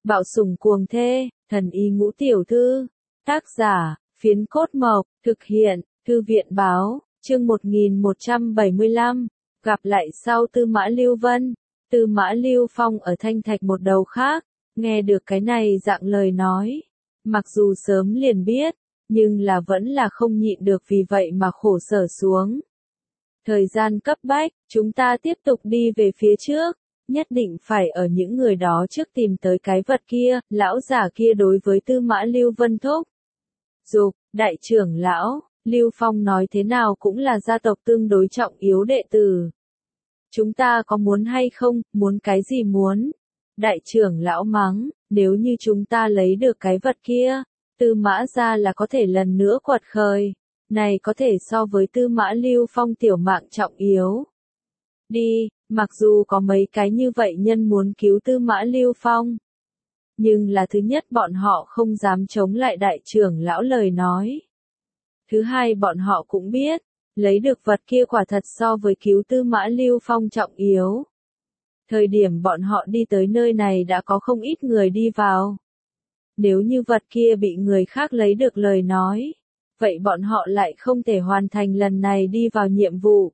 Bạo sủng cuồng thê, thần y ngũ tiểu thư. Tác giả, Phiến Cốt Mộc, thực hiện, Thư viện báo, chương 1175. Gặp lại sau Tư Mã Lưu Vân. Tư Mã Lưu Phong ở Thanh Thạch một đầu khác, nghe được cái này dạng lời nói. Mặc dù sớm liền biết, nhưng là vẫn là không nhịn được vì vậy mà khổ sở xuống. Thời gian cấp bách, chúng ta tiếp tục đi về phía trước. Nhất định phải ở những người đó trước tìm tới cái vật kia, lão giả kia đối với Tư Mã Lưu Vân thúc giục, đại trưởng lão, Lưu Phong nói thế nào cũng là gia tộc tương đối trọng yếu đệ tử. Chúng ta có muốn hay không, muốn cái gì muốn? Đại trưởng lão mắng, nếu như chúng ta lấy được cái vật kia, Tư Mã gia là có thể lần nữa quật khởi, này có thể so với Tư Mã Lưu Phong tiểu mạng trọng yếu. Đi, mặc dù có mấy cái như vậy nhân muốn cứu Tư Mã Lưu Phong. Nhưng là thứ nhất bọn họ không dám chống lại đại trưởng lão lời nói. Thứ hai bọn họ cũng biết, lấy được vật kia quả thật so với cứu Tư Mã Lưu Phong trọng yếu. Thời điểm bọn họ đi tới nơi này đã có không ít người đi vào. Nếu như vật kia bị người khác lấy được lời nói, vậy bọn họ lại không thể hoàn thành lần này đi vào nhiệm vụ.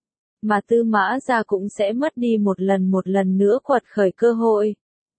Mà Tư Mã gia cũng sẽ mất đi một lần nữa quật khởi cơ hội.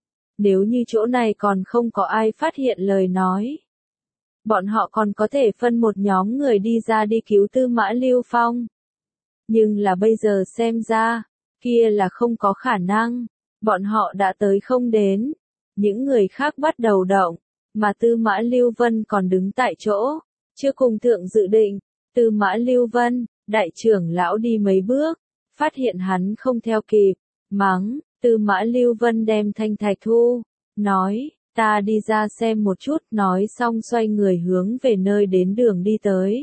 Nếu như chỗ này còn không có ai phát hiện lời nói, bọn họ còn có thể phân một nhóm người đi ra đi cứu Tư Mã Lưu Phong. Nhưng là bây giờ xem ra, kia là không có khả năng, bọn họ đã tới không đến. Những người khác bắt đầu động, mà Tư Mã Lưu Vân còn đứng tại chỗ, chưa cùng thượng dự định. Tư Mã Lưu Vân, đại trưởng lão đi mấy bước, phát hiện hắn không theo kịp, mắng. Tư Mã Lưu Vân đem thanh thạch thu, nói, ta đi ra xem một chút, nói xong xoay người hướng về nơi đến đường đi tới.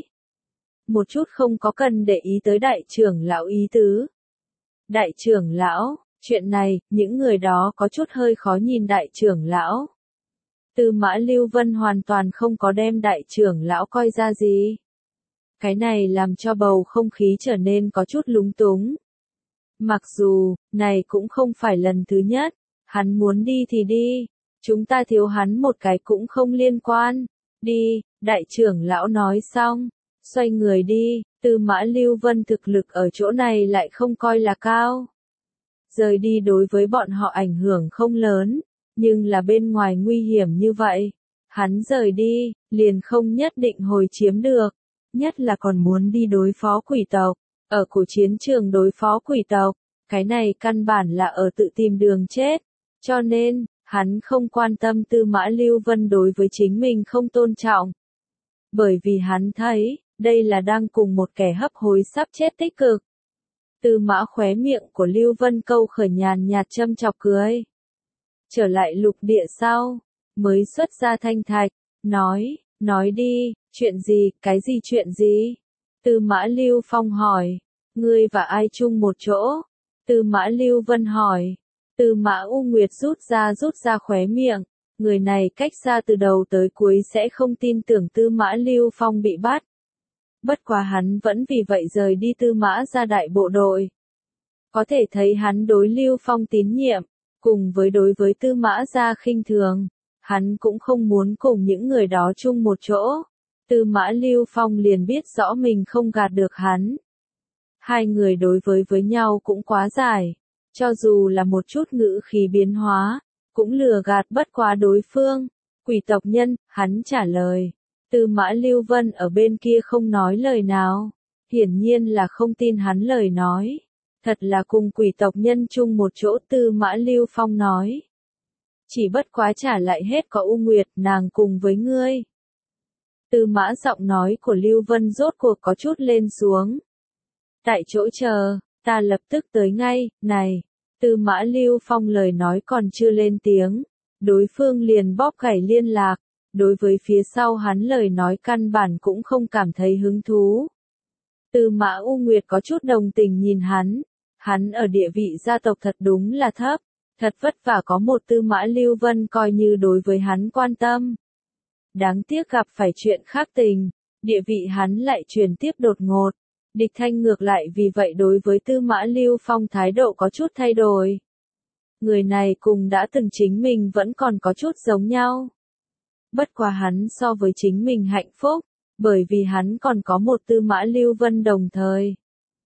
Một chút không có cần để ý tới đại trưởng lão ý tứ. Đại trưởng lão, chuyện này, những người đó có chút hơi khó nhìn đại trưởng lão. Tư Mã Lưu Vân hoàn toàn không có đem đại trưởng lão coi ra gì. Cái này làm cho bầu không khí trở nên có chút lúng túng. Mặc dù, này cũng không phải lần thứ nhất, hắn muốn đi thì đi, chúng ta thiếu hắn một cái cũng không liên quan, đi, đại trưởng lão nói xong, xoay người đi. Tư Mã Lưu Vân thực lực ở chỗ này lại không coi là cao. Rời đi đối với bọn họ ảnh hưởng không lớn, nhưng là bên ngoài nguy hiểm như vậy, hắn rời đi, liền không nhất định hồi chiếm được, nhất là còn muốn đi đối phó quỷ tộc. Ở của chiến trường đối phó quỷ tộc, cái này căn bản là ở tự tìm đường chết, cho nên, hắn không quan tâm Tư Mã Lưu Vân đối với chính mình không tôn trọng. Bởi vì hắn thấy, đây là đang cùng một kẻ hấp hối sắp chết tích cực. Tư Mã khóe miệng của Lưu Vân câu khởi nhàn nhạt châm chọc cười. Trở lại lục địa sau, mới xuất ra thanh thạch, nói đi, chuyện gì, cái gì chuyện gì? Tư Mã Lưu Phong hỏi, ngươi và ai chung một chỗ? Tư Mã Lưu Vân hỏi. Tư Mã U Nguyệt rút ra khóe miệng, người này cách xa từ đầu tới cuối sẽ không tin tưởng Tư Mã Lưu Phong bị bắt. Bất quá hắn vẫn vì vậy rời đi Tư Mã gia đại bộ đội. Có thể thấy hắn đối Lưu Phong tín nhiệm, cùng với đối với Tư Mã gia khinh thường, hắn cũng không muốn cùng những người đó chung một chỗ. Tư Mã Lưu Phong liền biết rõ mình không gạt được hắn. Hai người đối với nhau cũng quá dài, cho dù là một chút ngữ khí biến hóa, cũng lừa gạt bất quá đối phương. Quỷ tộc nhân, hắn trả lời. Tư Mã Lưu Vân ở bên kia không nói lời nào, hiển nhiên là không tin hắn lời nói. Thật là cùng quỷ tộc nhân chung một chỗ. Tư Mã Lưu Phong nói. Chỉ bất quá trả lại hết có U Nguyệt, nàng cùng với ngươi. Tư Mã giọng nói của Lưu Vân rốt cuộc có chút lên xuống. Tại chỗ chờ, ta lập tức tới ngay, này. Tư Mã Lưu Phong lời nói còn chưa lên tiếng, đối phương liền bóp gãy liên lạc, đối với phía sau hắn lời nói căn bản cũng không cảm thấy hứng thú. Tư Mã U Nguyệt có chút đồng tình nhìn hắn ở địa vị gia tộc thật đúng là thấp, thật vất vả có một Tư Mã Lưu Vân coi như đối với hắn quan tâm. Đáng tiếc gặp phải chuyện khác tình, địa vị hắn lại chuyển tiếp đột ngột. Địch Thanh ngược lại vì vậy đối với Tư Mã Lưu Phong thái độ có chút thay đổi. người này cùng đã từng chính mình vẫn còn có chút giống nhau. Bất quá hắn so với chính mình hạnh phúc, bởi vì hắn còn có một Tư Mã Lưu Vân đồng thời.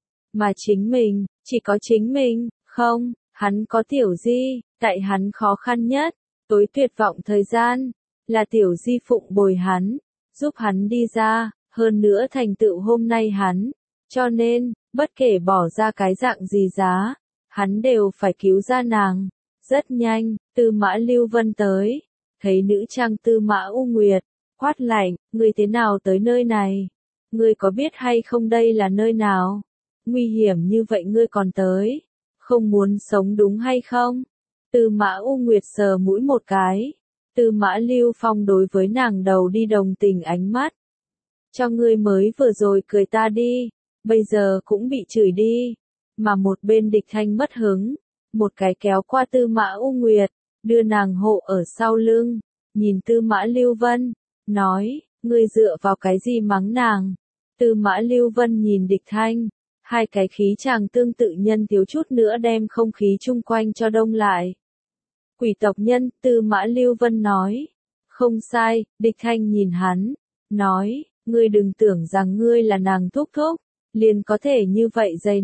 Mà chính mình, chỉ có chính mình, không, hắn có Tiểu Di, tại hắn khó khăn nhất, tối tuyệt vọng thời gian, là Tiểu Di phụng bồi hắn, giúp hắn đi ra, hơn nữa thành tựu hôm nay hắn. Cho nên, bất kể bỏ ra cái dạng gì giá, hắn đều phải cứu ra nàng. Rất nhanh, Tư Mã Lưu Vân tới, thấy nữ trang Tư Mã U Nguyệt, quát lạnh, ngươi thế nào tới nơi này? Ngươi có biết hay không đây là nơi nào? Nguy hiểm như vậy ngươi còn tới, không muốn sống đúng hay không? Tư Mã U Nguyệt sờ mũi một cái, Tư Mã Lưu Phong đối với nàng đầu đi đồng tình ánh mắt. Cho ngươi mới vừa rồi cười ta đi, bây giờ cũng bị chửi đi, mà một bên Địch Thanh mất hứng, một cái kéo qua Tư Mã U Nguyệt, đưa nàng hộ ở sau lưng, nhìn Tư Mã Lưu Vân, nói, ngươi dựa vào cái gì mắng nàng? Tư Mã Lưu Vân nhìn Địch Thanh, hai cái khí chàng tương tự nhân thiếu chút nữa đem không khí chung quanh cho đông lại. Quỷ tộc nhân, Tư Mã Lưu Vân nói, không sai, Địch Thanh nhìn hắn, nói, ngươi đừng tưởng rằng ngươi là nàng thúc thúc, liền có thể như vậy dày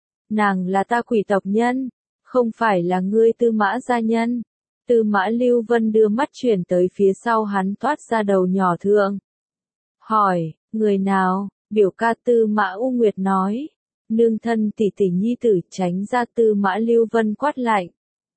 nàng là ta quỷ tộc nhân, không phải là ngươi Tư Mã gia nhân. Tư Mã Lưu Vân đưa mắt chuyển tới phía sau hắn toát ra đầu nhỏ thượng. Hỏi, người nào? Biểu ca Tư Mã U Nguyệt nói. Nương thân tỷ tỷ nhi tử tránh ra. Tư Mã Lưu Vân quát lạnh.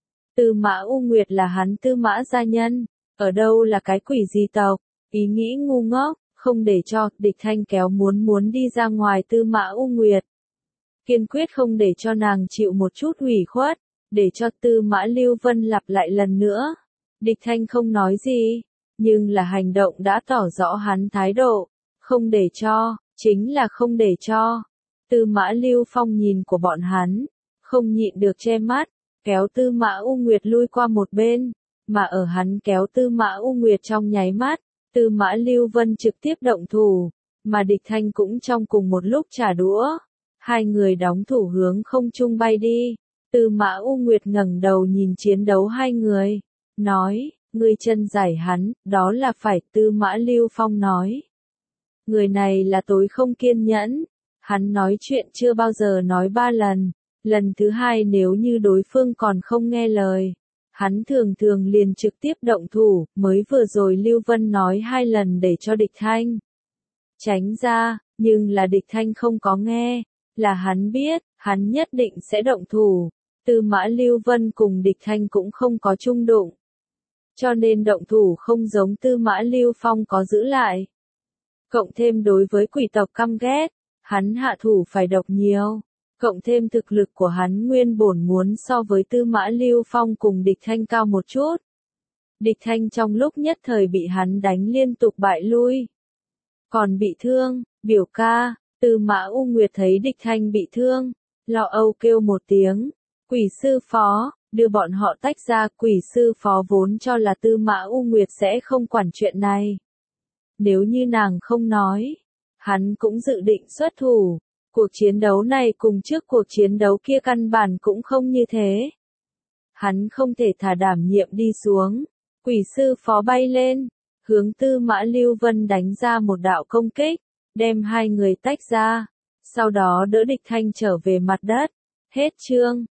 Tư Mã U Nguyệt là hắn Tư Mã gia nhân, ở đâu là cái quỷ gì tộc, ý nghĩ ngu ngốc, không để cho. Địch Thanh kéo muốn đi ra ngoài Tư Mã U Nguyệt. Kiên quyết không để cho nàng chịu một chút ủy khuất, để cho Tư Mã Lưu Vân lặp lại lần nữa. Địch Thanh không nói gì, nhưng là hành động đã tỏ rõ hắn thái độ, không để cho, chính là không để cho. Tư Mã Lưu Phong nhìn của bọn hắn, không nhịn được che mắt, kéo Tư Mã U Nguyệt lui qua một bên, mà ở hắn kéo Tư Mã U Nguyệt trong nháy mắt, Tư Mã Lưu Vân trực tiếp động thủ, mà Địch Thanh cũng trong cùng một lúc trả đũa. Hai người đóng thủ hướng không trung bay đi. Tư Mã U Nguyệt ngẩng đầu nhìn chiến đấu hai người, nói, ngươi chân giải hắn, đó là phải. Tư Mã Lưu Phong nói, người này là tối không kiên nhẫn, hắn nói chuyện chưa bao giờ nói ba lần, lần thứ hai nếu như đối phương còn không nghe lời, hắn thường thường liền trực tiếp động thủ. Mới vừa rồi Lưu Vân nói hai lần để cho Địch Thanh tránh ra, nhưng là Địch Thanh không có nghe, là hắn biết, hắn nhất định sẽ động thủ. Tư Mã Lưu Vân cùng Địch Thanh cũng không có chung đụng, cho nên động thủ không giống Tư Mã Lưu Phong có giữ lại. Cộng thêm đối với quỷ tộc căm ghét, hắn hạ thủ phải độc nhiều, cộng thêm thực lực của hắn nguyên bổn muốn so với Tư Mã Lưu Phong cùng Địch Thanh cao một chút. Địch Thanh trong lúc nhất thời bị hắn đánh liên tục bại lui, còn bị thương. Biểu ca, Tư Mã U Nguyệt thấy Địch Thanh bị thương, lo âu kêu một tiếng. Quỷ sư phó, đưa bọn họ tách ra. Quỷ sư phó vốn cho là Tư Mã U Nguyệt sẽ không quản chuyện này. Nếu như nàng không nói, hắn cũng dự định xuất thủ. Cuộc chiến đấu này cùng trước cuộc chiến đấu kia căn bản cũng không như thế. Hắn không thể thả đảm nhiệm đi xuống. Quỷ sư phó bay lên, hướng Tư Mã Lưu Vân đánh ra một đạo công kích, đem hai người tách ra, sau đó đỡ Địch Thanh trở về mặt đất. Hết chương.